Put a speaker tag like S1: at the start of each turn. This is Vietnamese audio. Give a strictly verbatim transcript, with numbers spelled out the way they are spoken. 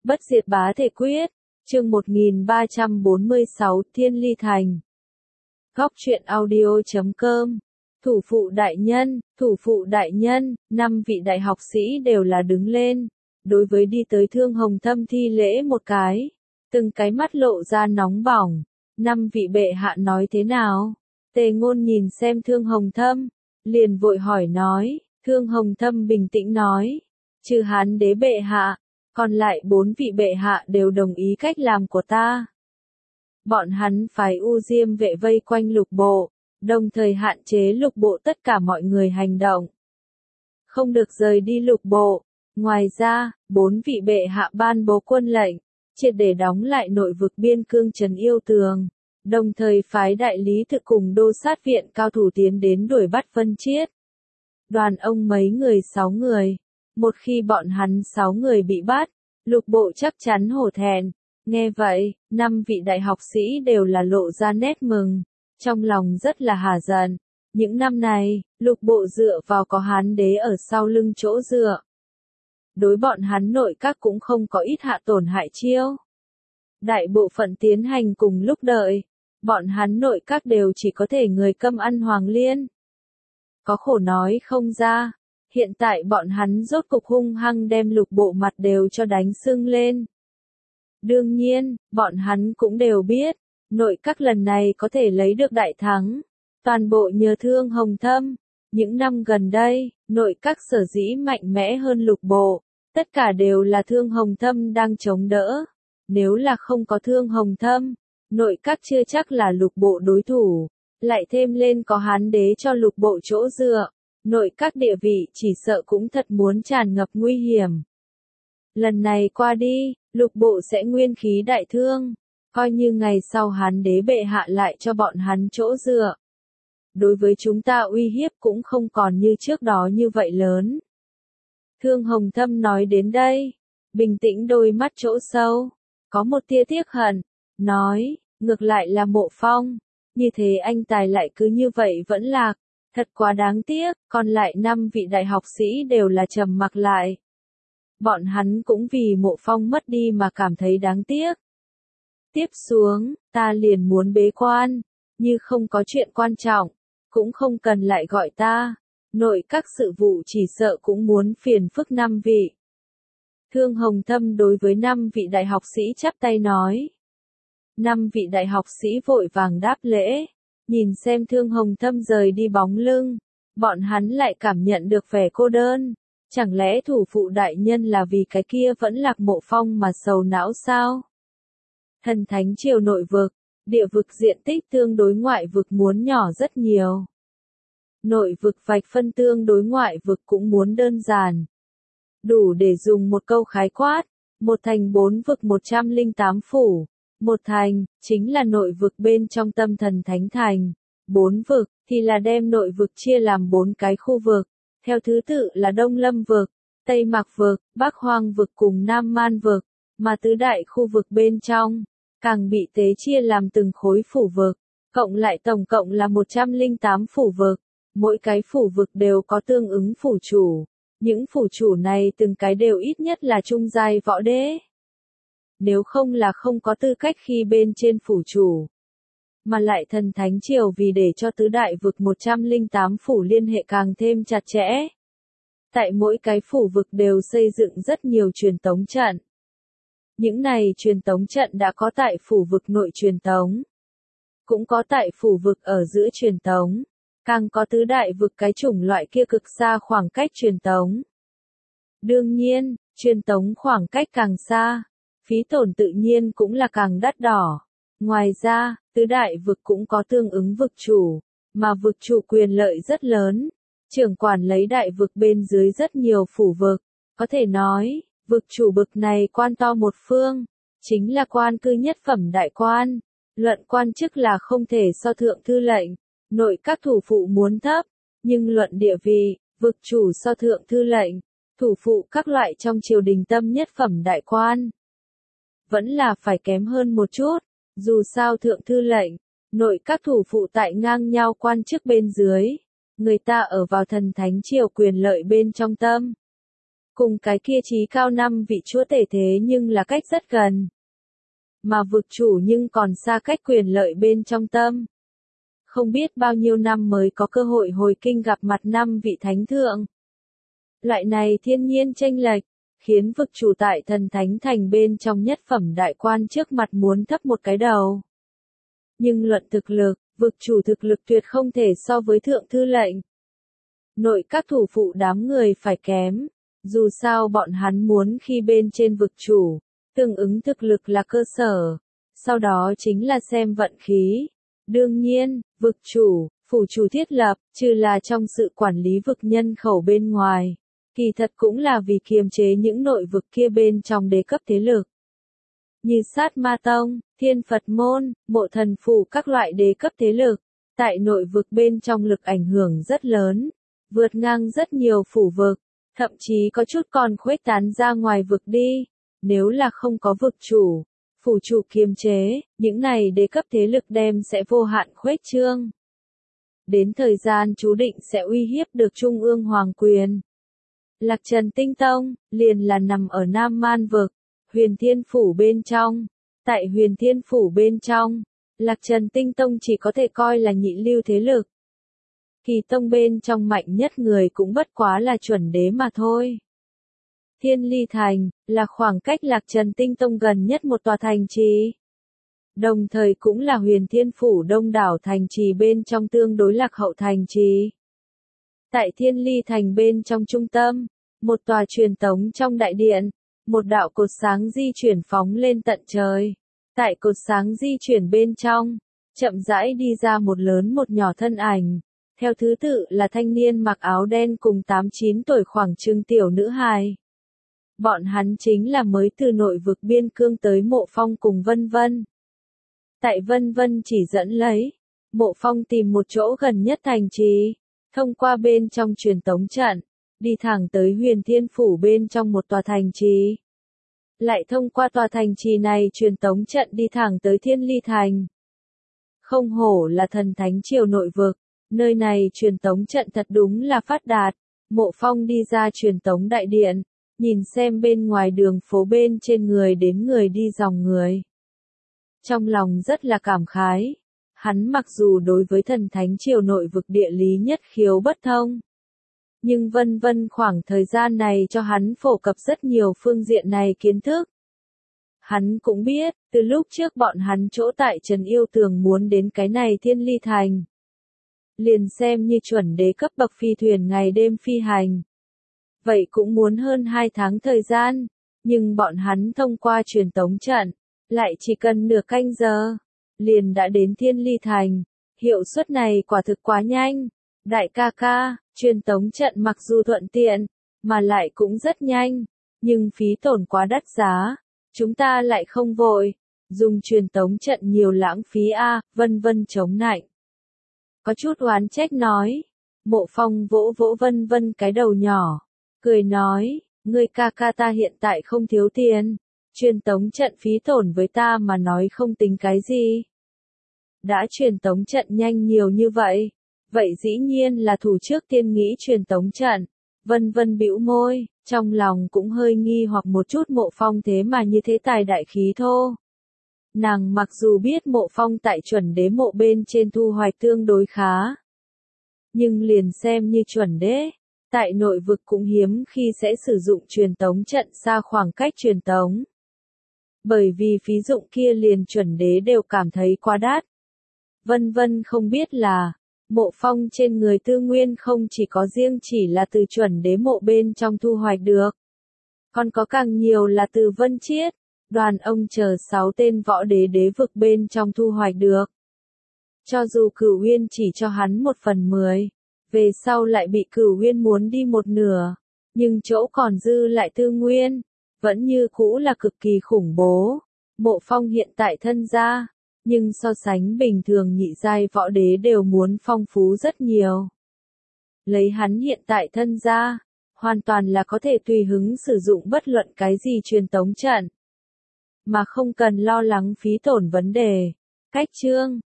S1: Bất diệt bá thể quyết, chương một nghìn ba trăm bốn mươi sáu, Thiên Ly Thành. Góc truyện audio chấm com. Thủ phụ đại nhân, thủ phụ đại nhân, năm vị đại học sĩ đều là đứng lên, đối với đi tới Thương Hồng Thâm thi lễ một cái, từng cái mắt lộ ra nóng bỏng. Năm vị bệ hạ nói thế nào? Tề Ngôn nhìn xem Thương Hồng Thâm, liền vội hỏi nói. Thương Hồng Thâm bình tĩnh nói, trừ Hán đế bệ hạ, còn lại bốn vị bệ hạ đều đồng ý cách làm của ta. Bọn hắn phái U Diêm vệ vây quanh lục bộ, đồng thời hạn chế lục bộ tất cả mọi người hành động, không được rời đi lục bộ. Ngoài ra, bốn vị bệ hạ ban bố quân lệnh, triệt để đóng lại nội vực biên cương Trấn Yêu Tường, đồng thời phái đại lý tự cùng đô sát viện cao thủ tiến đến đuổi bắt Vân Chiết. Đoàn ông mấy người sáu người, một khi bọn hắn sáu người bị bắt, lục bộ chắc chắn hổ thẹn. Nghe vậy, năm vị đại học sĩ đều là lộ ra nét mừng, trong lòng rất là hả giận. Những năm này, lục bộ dựa vào có Hán đế ở sau lưng chỗ dựa. Đối bọn hắn nội các cũng không có ít hạ tổn hại chiêu. Đại bộ phận tiến hành cùng lúc đợi, bọn hắn nội các đều chỉ có thể người câm ăn hoàng liên. Có khổ nói không ra, hiện tại bọn hắn rốt cục hung hăng đem lục bộ mặt đều cho đánh sưng lên. Đương nhiên, bọn hắn cũng đều biết, nội các lần này có thể lấy được đại thắng, toàn bộ nhờ Thương Hồng Thâm. Những năm gần đây, nội các sở dĩ mạnh mẽ hơn lục bộ, tất cả đều là Thương Hồng Thâm đang chống đỡ. Nếu là không có Thương Hồng Thâm, nội các chưa chắc là lục bộ đối thủ. Lại thêm lên có Hán đế cho lục bộ chỗ dựa, nội các địa vị chỉ sợ cũng thật muốn tràn ngập nguy hiểm. Lần này qua đi, lục bộ sẽ nguyên khí đại thương, coi như ngày sau Hán đế bệ hạ lại cho bọn hắn chỗ dựa. Đối với chúng ta uy hiếp cũng không còn như trước đó như vậy lớn. Thương Hồng Thâm nói đến đây, bình tĩnh đôi mắt chỗ sâu, có một tia tiếc hận, nói, ngược lại là Mộ Phong. Như thế anh tài lại cứ như vậy vẫn lạc, thật quá đáng tiếc. Còn lại năm vị đại học sĩ đều là trầm mặc lại. Bọn hắn cũng vì Mộ Phong mất đi mà cảm thấy đáng tiếc. Tiếp xuống, ta liền muốn bế quan, như không có chuyện quan trọng, cũng không cần lại gọi ta. Nội các sự vụ chỉ sợ cũng muốn phiền phức năm vị. Thương Hồng Thâm đối với năm vị đại học sĩ chắp tay nói. Năm vị đại học sĩ vội vàng đáp lễ, nhìn xem Thương Hồng Thâm rời đi bóng lưng, bọn hắn lại cảm nhận được vẻ cô đơn. Chẳng lẽ thủ phụ đại nhân là vì cái kia vẫn lạc Mộ Phong mà sầu não sao? Thần Thánh Triều nội vực, địa vực diện tích tương đối ngoại vực muốn nhỏ rất nhiều. Nội vực vạch phân tương đối ngoại vực cũng muốn đơn giản. Đủ để dùng một câu khái quát, một thành bốn vực một trăm lẻ tám phủ. Một thành, chính là nội vực bên trong tâm thần thánh thành. Bốn vực, thì là đem nội vực chia làm bốn cái khu vực. Theo thứ tự là Đông Lâm vực, Tây Mạc vực, Bắc Hoang vực cùng Nam Man vực. Mà tứ đại khu vực bên trong, càng bị tế chia làm từng khối phủ vực. Cộng lại tổng cộng là một trăm lẻ tám phủ vực. Mỗi cái phủ vực đều có tương ứng phủ chủ. Những phủ chủ này từng cái đều ít nhất là trung giai võ đế. Nếu không là không có tư cách khi bên trên phủ chủ. Mà lại Thần Thánh Triều vì để cho tứ đại vực một trăm lẻ tám phủ liên hệ càng thêm chặt chẽ. Tại mỗi cái phủ vực đều xây dựng rất nhiều truyền tống trận. Những này truyền tống trận đã có tại phủ vực nội truyền tống. Cũng có tại phủ vực ở giữa truyền tống. Càng có tứ đại vực cái chủng loại kia cực xa khoảng cách truyền tống. Đương nhiên, truyền tống khoảng cách càng xa, phí tổn tự nhiên cũng là càng đắt đỏ. Ngoài ra, tứ đại vực cũng có tương ứng vực chủ, mà vực chủ quyền lợi rất lớn. Trưởng quản lấy đại vực bên dưới rất nhiều phủ vực. Có thể nói, vực chủ bực này quan to một phương, chính là quan cư nhất phẩm đại quan. Luận quan chức là không thể so thượng thư lệnh, nội các thủ phụ muốn thấp, nhưng luận địa vị, vực chủ so thượng thư lệnh, thủ phụ các loại trong triều đình tâm nhất phẩm đại quan. Vẫn là phải kém hơn một chút, dù sao thượng thư lệnh, nội các thủ phụ tại ngang nhau quan chức bên dưới, người ta ở vào Thần Thánh Triều quyền lợi bên trong tâm. cùng cái kia trí cao năm vị chúa tể thế nhưng là cách rất gần. Mà vực chủ nhưng còn xa cách quyền lợi bên trong tâm. Không biết bao nhiêu năm mới có cơ hội hồi kinh gặp mặt năm vị thánh thượng. Loại này thiên nhiên chênh lệch, khiến vực chủ tại thần thánh thành bên trong nhất phẩm đại quan trước mặt muốn thấp một cái đầu. Nhưng luận thực lực, vực chủ thực lực tuyệt không thể so với thượng thư lệnh. Nội các thủ phụ đám người phải kém, dù sao bọn hắn muốn khi bên trên vực chủ, tương ứng thực lực là cơ sở, sau đó chính là xem vận khí. Đương nhiên, vực chủ, phủ chủ thiết lập, trừ là trong sự quản lý vực nhân khẩu bên ngoài, kỳ thật cũng là vì kiềm chế những nội vực kia bên trong đế cấp thế lực. Như Sát Ma Tông, Thiên Phật Môn, Mộ Thần Phủ các loại đế cấp thế lực, tại nội vực bên trong lực ảnh hưởng rất lớn, vượt ngang rất nhiều phủ vực, thậm chí có chút còn khuếch tán ra ngoài vực đi. Nếu là không có vực chủ, phủ chủ kiềm chế, những này đế cấp thế lực đem sẽ vô hạn khuếch trương. Đến thời gian chú định sẽ uy hiếp được Trung ương Hoàng quyền. Lạc Trần Tinh Tông, liền là nằm ở Nam Man vực, Huyền Thiên Phủ bên trong. Tại Huyền Thiên Phủ bên trong, Lạc Trần Tinh Tông chỉ có thể coi là nhị lưu thế lực. Kỳ tông bên trong mạnh nhất người cũng bất quá là chuẩn đế mà thôi. Thiên Ly Thành, là khoảng cách Lạc Trần Tinh Tông gần nhất một tòa thành trì. Đồng thời cũng là Huyền Thiên Phủ đông đảo thành trì bên trong tương đối lạc hậu thành trì. Tại Thiên Ly Thành bên trong trung tâm, một tòa truyền tống trong đại điện, một đạo cột sáng di chuyển phóng lên tận trời. Tại cột sáng di chuyển bên trong, chậm rãi đi ra một lớn một nhỏ thân ảnh. Theo thứ tự là thanh niên mặc áo đen cùng tám chín tuổi khoảng chừng tiểu nữ hài. Bọn hắn chính là mới từ nội vực biên cương tới Mộ Phong cùng Vân Vân. Tại Vân Vân chỉ dẫn lấy, Mộ Phong tìm một chỗ gần nhất thành trì, thông qua bên trong truyền tống trận, đi thẳng tới Huyền Thiên Phủ bên trong một tòa thành trì. Lại thông qua tòa thành trì này truyền tống trận đi thẳng tới Thiên Ly Thành. Không hổ là thần thánh triều nội vực, nơi này truyền tống trận thật đúng là phát đạt. Mộ Phong đi ra truyền tống đại điện, nhìn xem bên ngoài đường phố bên trên người đến người đi dòng người. Trong lòng rất là cảm khái. Hắn mặc dù đối với thần thánh triều nội vực địa lý nhất khiếu bất thông. Nhưng Vân Vân khoảng thời gian này cho hắn phổ cập rất nhiều phương diện này kiến thức. Hắn cũng biết, từ lúc trước bọn hắn chỗ tại Trần Yêu Tường muốn đến cái này Thiên Ly Thành. Liền xem như chuẩn đế cấp bậc phi thuyền ngày đêm phi hành. Vậy cũng muốn hơn hai tháng thời gian, nhưng bọn hắn thông qua truyền tống trận, lại chỉ cần nửa canh giờ, liền đã đến Thiên Ly Thành. Hiệu suất này quả thực quá nhanh. Đại ca ca, truyền tống trận mặc dù thuận tiện, mà lại cũng rất nhanh, nhưng phí tổn quá đắt giá, chúng ta lại không vội, dùng truyền tống trận nhiều lãng phí a, Vân Vân chống nạnh. Có chút oán trách nói, Mộ Phong vỗ vỗ Vân Vân cái đầu nhỏ, cười nói, ngươi ca ca ta hiện tại không thiếu tiền, truyền tống trận phí tổn với ta mà nói không tính cái gì. Đã truyền tống trận nhanh nhiều như vậy, vậy dĩ nhiên là thủ trước tiên nghĩ truyền tống trận. Vân Vân bĩu môi, trong lòng cũng hơi nghi hoặc một chút Mộ Phong thế mà như thế tài đại khí thô. Nàng mặc dù biết Mộ Phong tại chuẩn đế mộ bên trên thu hoạch tương đối khá, nhưng liền xem như chuẩn đế, tại nội vực cũng hiếm khi sẽ sử dụng truyền tống trận xa khoảng cách truyền tống. Bởi vì phí dụng kia liền chuẩn đế đều cảm thấy quá đắt. Vân Vân không biết là, Mộ Phong trên người tư nguyên không chỉ có riêng chỉ là từ chuẩn đế mộ bên trong thu hoạch được, còn có càng nhiều là từ Vân Chiết, Đoàn Ông chờ sáu tên võ đế đế vực bên trong thu hoạch được. Cho dù Cửu Uyên chỉ cho hắn một phần mười, về sau lại bị Cửu Uyên muốn đi một nửa, nhưng chỗ còn dư lại tư nguyên, vẫn như cũ là cực kỳ khủng bố. Mộ Phong hiện tại thân gia, nhưng so sánh bình thường nhị giai võ đế đều muốn phong phú rất nhiều. Lấy hắn hiện tại thân gia, hoàn toàn là có thể tùy hứng sử dụng bất luận cái gì truyền tống trận, mà không cần lo lắng phí tổn vấn đề. Cách chương